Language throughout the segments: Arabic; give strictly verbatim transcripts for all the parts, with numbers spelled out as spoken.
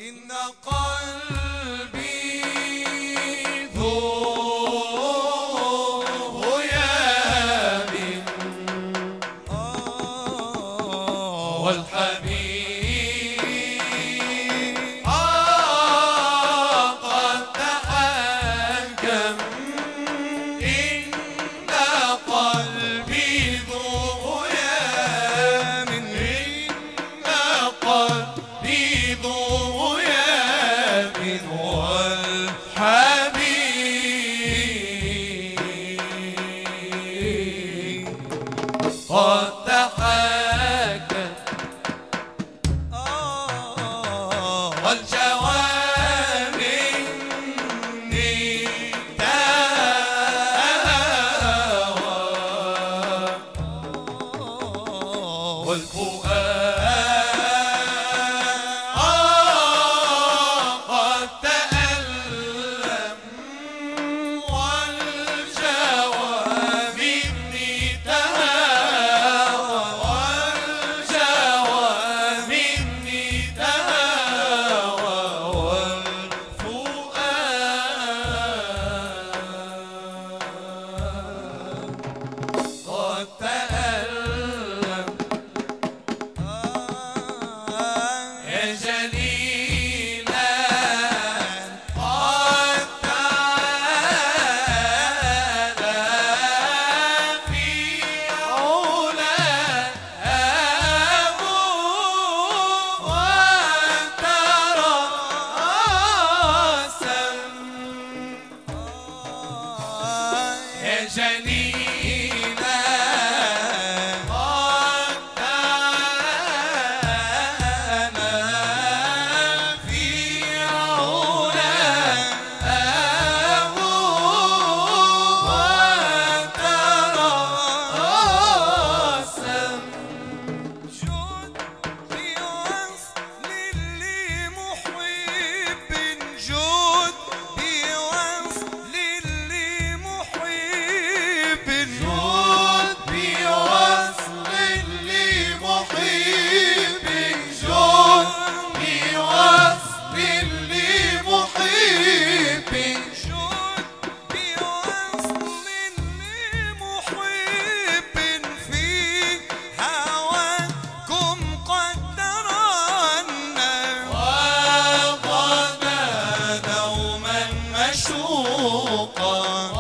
إن قلبي ذو غياب والحبيب آه قد تحكم. إن قلبي ذو غياب إن قلبي ذو غياب والحبيب قد تحكم. والجواب مني تهوى والفؤاد قد تألم. والجواب مني تهوى والجواب مني تهوى والفؤاد قد تألم. يا جليلا قد تعالى في علاه وتراسم. يا جليلا قد تعالى في علاه وتراسم. جود بوصل لمحب جود بوصل لمحب جود بوصل لمحب جود بوصل لمحب جود بوصل لمحب في هواكم قدرنا وغدا دوما مشوقا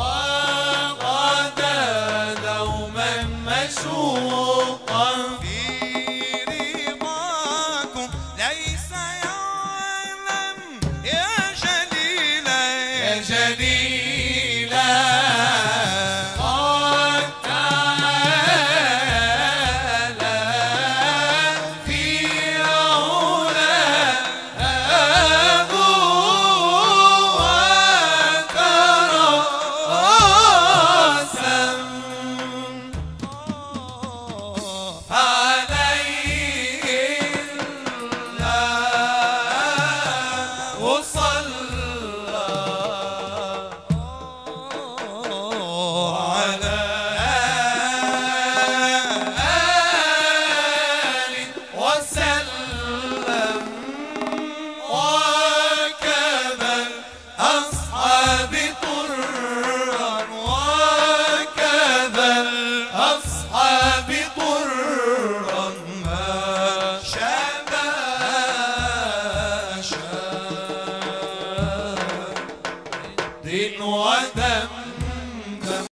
وغدا دوما مشوقا في رضاكم ليس يعلم. يا جليلا يا جليلا قد تعالى في علاه وتراسم. عليه الله وصلى على آله وسلم. وكذا الأصحاب طرا وكذا الأصحاب طرا ما شابه شاب دين ودم